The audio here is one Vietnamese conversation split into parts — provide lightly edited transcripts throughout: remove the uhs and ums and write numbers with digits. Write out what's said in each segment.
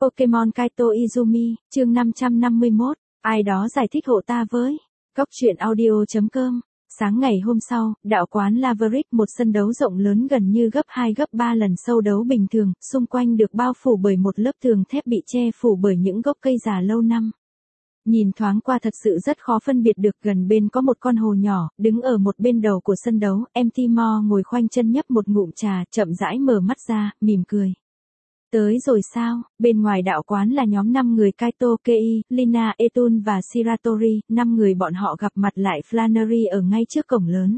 Pokemon Kaito Izumi, chương 551, ai đó giải thích hộ ta với. Góc truyện audio.com. Sáng ngày hôm sau, đạo quán Laverick, một sân đấu rộng lớn gần như gấp 2 gấp 3 lần sâu đấu bình thường, xung quanh được bao phủ bởi một lớp tường thép bị che phủ bởi những gốc cây già lâu năm. Nhìn thoáng qua thật sự rất khó phân biệt được, gần bên có một con hồ nhỏ, đứng ở một bên đầu của sân đấu, Empty Mo ngồi khoanh chân nhấp một ngụm trà, chậm rãi mở mắt ra, mỉm cười. Tới rồi sao? Bên ngoài đạo quán là nhóm 5 người Kaito, Kei, Lina, Etun và Shiratori, 5 người bọn họ gặp mặt lại Flannery ở ngay trước cổng lớn.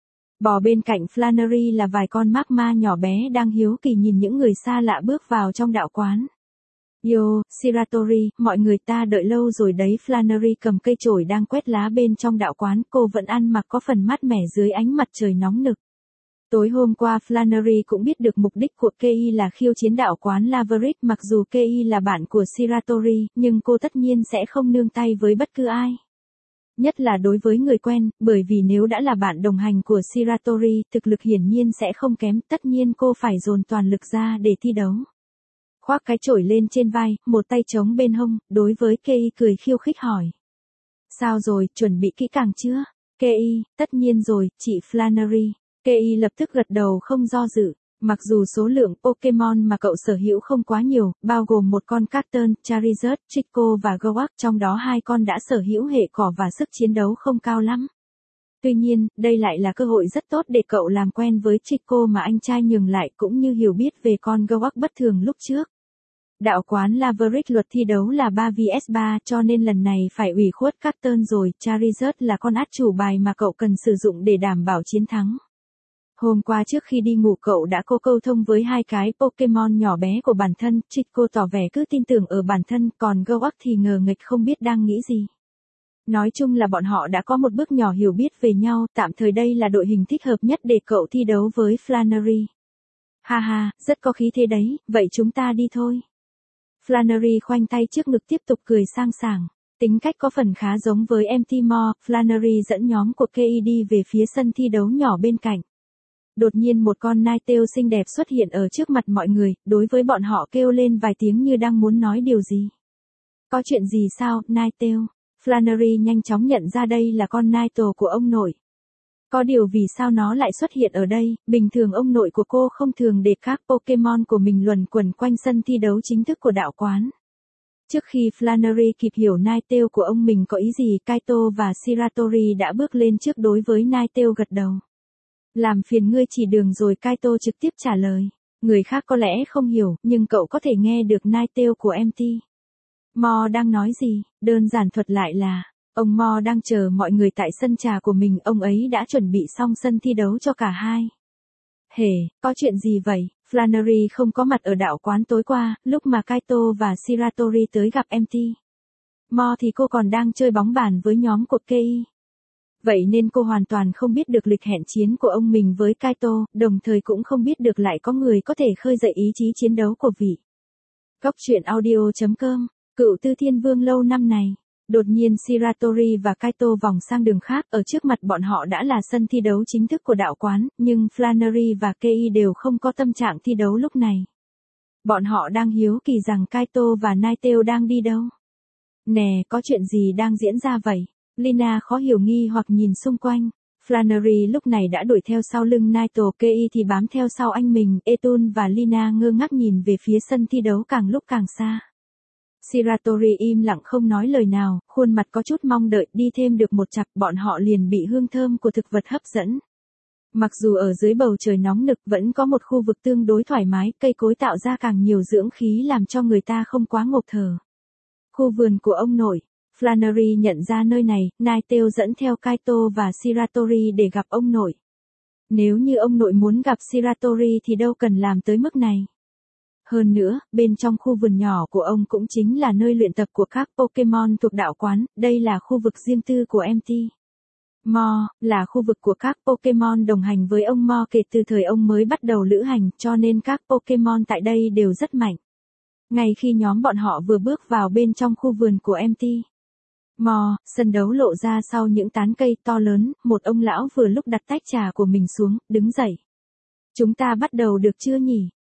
Bò bên cạnh Flannery là vài con magma nhỏ bé đang hiếu kỳ nhìn những người xa lạ bước vào trong đạo quán. Yo, Shiratori, mọi người ta đợi lâu rồi đấy. Flannery cầm cây chổi đang quét lá bên trong đạo quán, cô vẫn ăn mặc có phần mát mẻ dưới ánh mặt trời nóng nực. Tối hôm qua Flannery cũng biết được mục đích của Kei là khiêu chiến đạo quán Laverick, mặc dù Kei là bạn của Shiratori, nhưng cô tất nhiên sẽ không nương tay với bất cứ ai. Nhất là đối với người quen, bởi vì nếu đã là bạn đồng hành của Shiratori, thực lực hiển nhiên sẽ không kém, tất nhiên cô phải dồn toàn lực ra để thi đấu. Khoác cái chổi lên trên vai, một tay trống bên hông, đối với Kei cười khiêu khích hỏi. Sao rồi, chuẩn bị kỹ càng chưa? Kei, tất nhiên rồi, chị Flannery. Kei lập tức gật đầu không do dự. Mặc dù số lượng Pokemon mà cậu sở hữu không quá nhiều, bao gồm một con Cacturn, Charizard, Trico và Goak, trong đó 2 con đã sở hữu hệ cỏ và sức chiến đấu không cao lắm. Tuy nhiên, đây lại là cơ hội rất tốt để cậu làm quen với Trico mà anh trai nhường lại, cũng như hiểu biết về con Goak bất thường lúc trước. Đạo quán Laverick luật thi đấu là 3 vs 3, cho nên lần này phải ủy khuất Cacturn rồi. Charizard là con át chủ bài mà cậu cần sử dụng để đảm bảo chiến thắng. Hôm qua trước khi đi ngủ cậu đã có câu thông với 2 cái Pokemon nhỏ bé của bản thân, Trico tỏ vẻ cứ tin tưởng ở bản thân, còn Goak thì ngờ nghệch không biết đang nghĩ gì. Nói chung là bọn họ đã có một bước nhỏ hiểu biết về nhau, tạm thời đây là đội hình thích hợp nhất để cậu thi đấu với Flannery. Ha ha, rất có khí thế đấy, vậy chúng ta đi thôi. Flannery khoanh tay trước ngực tiếp tục cười sang sảng. Tính cách có phần khá giống với Empty Mo, Flannery dẫn nhóm của Kei đi về phía sân thi đấu nhỏ bên cạnh. Đột nhiên một con Ninetale xinh đẹp xuất hiện ở trước mặt mọi người, đối với bọn họ kêu lên vài tiếng như đang muốn nói điều gì. Có chuyện gì sao, Ninetale? Flannery nhanh chóng nhận ra đây là con Ninetale của ông nội. Có điều vì sao nó lại xuất hiện ở đây, bình thường ông nội của cô không thường để các Pokemon của mình luẩn quẩn quanh sân thi đấu chính thức của đạo quán. Trước khi Flannery kịp hiểu Ninetale của ông mình có ý gì, Kaito và Shiratori đã bước lên trước đối với Ninetale gật đầu. Làm phiền ngươi chỉ đường rồi, Kaito trực tiếp trả lời. Người khác có lẽ không hiểu, nhưng cậu có thể nghe được Ninetale của Empty Mo đang nói gì, đơn giản thuật lại là, ông Mo đang chờ mọi người tại sân trà của mình, ông ấy đã chuẩn bị xong sân thi đấu cho cả hai. Hề, có chuyện gì vậy? Flannery không có mặt ở đạo quán tối qua, lúc mà Kaito và Shiratori tới gặp Empty Mo thì cô còn đang chơi bóng bàn với nhóm của Kei. Vậy nên cô hoàn toàn không biết được lịch hẹn chiến của ông mình với Kaito, đồng thời cũng không biết được lại có người có thể khơi dậy ý chí chiến đấu của vị. Góc truyện audio.com, cựu Tư Thiên Vương lâu năm này. Đột nhiên Shiratori và Kaito vòng sang đường khác, ở trước mặt bọn họ đã là sân thi đấu chính thức của đạo quán, nhưng Flannery và Kei đều không có tâm trạng thi đấu lúc này. Bọn họ đang hiếu kỳ rằng Kaito và Ninetale đang đi đâu. Nè, có chuyện gì đang diễn ra vậy? Lina khó hiểu nghi hoặc nhìn xung quanh. Flannery lúc này đã đuổi theo sau lưng Ninetale, Kei thì bám theo sau anh mình, Etun và Lina ngơ ngác nhìn về phía sân thi đấu càng lúc càng xa. Shiratori im lặng không nói lời nào, khuôn mặt có chút mong đợi, đi thêm được một chặp bọn họ liền bị hương thơm của thực vật hấp dẫn. Mặc dù ở dưới bầu trời nóng nực vẫn có một khu vực tương đối thoải mái, cây cối tạo ra càng nhiều dưỡng khí làm cho người ta không quá ngộp thở. Khu vườn của ông nội. Flannery nhận ra nơi này, Ninetale dẫn theo Kaito và Shiratori để gặp ông nội. Nếu như ông nội muốn gặp Shiratori thì đâu cần làm tới mức này. Hơn nữa, bên trong khu vườn nhỏ của ông cũng chính là nơi luyện tập của các Pokemon thuộc đạo quán, đây là khu vực riêng tư của Empty Mo, là khu vực của các Pokemon đồng hành với ông Mo kể từ thời ông mới bắt đầu lữ hành, cho nên các Pokemon tại đây đều rất mạnh. Ngay khi nhóm bọn họ vừa bước vào bên trong khu vườn của Empty Mo, sân đấu lộ ra sau những tán cây to lớn, một ông lão vừa lúc đặt tách trà của mình xuống, đứng dậy. Chúng ta bắt đầu được chưa nhỉ?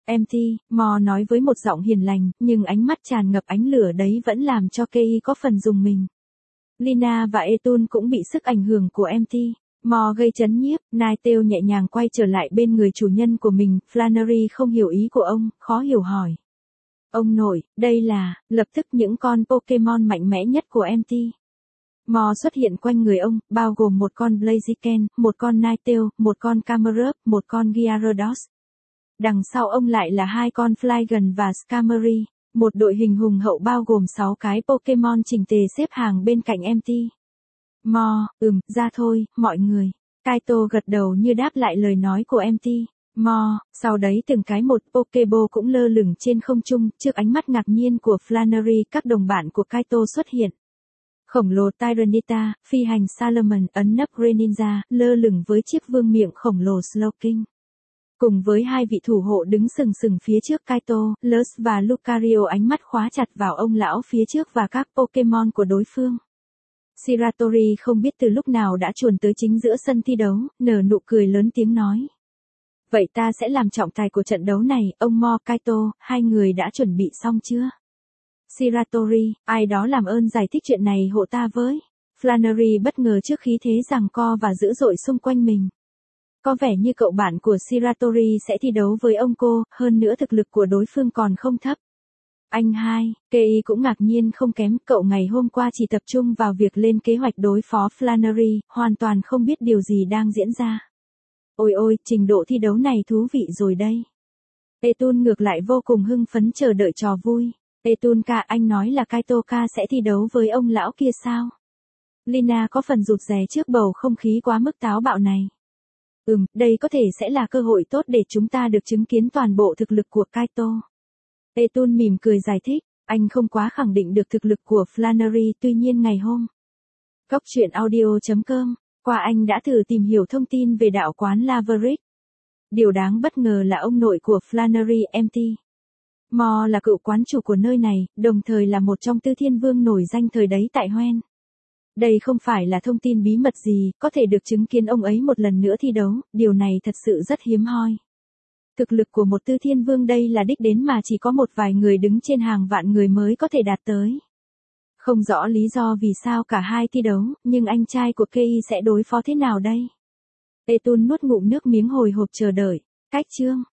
Empty, Mo nói với một giọng hiền lành, nhưng ánh mắt tràn ngập ánh lửa đấy vẫn làm cho Kei có phần rùng mình. Lina và Etun cũng bị sức ảnh hưởng của Empty, Mo gây chấn nhiếp. Nightale nhẹ nhàng quay trở lại bên người chủ nhân của mình. Flannery không hiểu ý của ông, khó hiểu hỏi. Ông nội, đây là, lập tức những con Pokemon mạnh mẽ nhất của Empty. Mo xuất hiện quanh người ông, bao gồm một con Blaziken, một con Nightale, một con Camerupt, một con Gyarados. Đằng sau ông lại là hai con Flygon và Skarmory, một đội hình hùng hậu bao gồm 6 cái Pokemon chỉnh tề xếp hàng bên cạnh Empty. Mo, ra thôi, mọi người. Kaito gật đầu như đáp lại lời nói của Empty. Mo, sau đấy từng cái một Pokeball cũng lơ lửng trên không trung, trước ánh mắt ngạc nhiên của Flannery, các đồng bạn của Kaito xuất hiện. Khổng lồ Tyranitar, phi hành Salomon, ấn nấp Greninja, lơ lửng với chiếc vương miệng khổng lồ Slowking. Cùng với hai vị thủ hộ đứng sừng sừng phía trước Kaito, Luz và Lucario ánh mắt khóa chặt vào ông lão phía trước và các Pokemon của đối phương. Shiratori không biết từ lúc nào đã chuồn tới chính giữa sân thi đấu, nở nụ cười lớn tiếng nói. Vậy ta sẽ làm trọng tài của trận đấu này, ông Mo, Kaito, hai người đã chuẩn bị xong chưa? Shiratori, ai đó làm ơn giải thích chuyện này hộ ta với. Flannery bất ngờ trước khí thế giằng co và dữ dội xung quanh mình. Có vẻ như cậu bạn của Shiratori sẽ thi đấu với ông cô, hơn nữa thực lực của đối phương còn không thấp. Anh hai, Kei cũng ngạc nhiên không kém, cậu ngày hôm qua chỉ tập trung vào việc lên kế hoạch đối phó Flannery, hoàn toàn không biết điều gì đang diễn ra. Ôi ôi, trình độ thi đấu này thú vị rồi đây. Etun ngược lại vô cùng hưng phấn chờ đợi trò vui. Etun ca, anh nói là Kaito ca sẽ thi đấu với ông lão kia sao? Lina có phần rụt rè trước bầu không khí quá mức táo bạo này. Đây có thể sẽ là cơ hội tốt để chúng ta được chứng kiến toàn bộ thực lực của Kaito. Etun mỉm cười giải thích, anh không quá khẳng định được thực lực của Flannery, tuy nhiên ngày hôm. Góc truyện audio.com, qua anh đã thử tìm hiểu thông tin về đạo quán Laverick. Điều đáng bất ngờ là ông nội của Flannery, Empty. Mo là cựu quán chủ của nơi này, đồng thời là một trong tư thiên vương nổi danh thời đấy tại Hoenn. Đây không phải là thông tin bí mật gì, có thể được chứng kiến ông ấy một lần nữa thi đấu, điều này thật sự rất hiếm hoi. Thực lực của một tư thiên vương đây là đích đến mà chỉ có một vài người đứng trên hàng vạn người mới có thể đạt tới. Không rõ lý do vì sao cả hai thi đấu, nhưng anh trai của Kei sẽ đối phó thế nào đây? Etun nuốt ngụm nước miếng hồi hộp chờ đợi. Cách chương.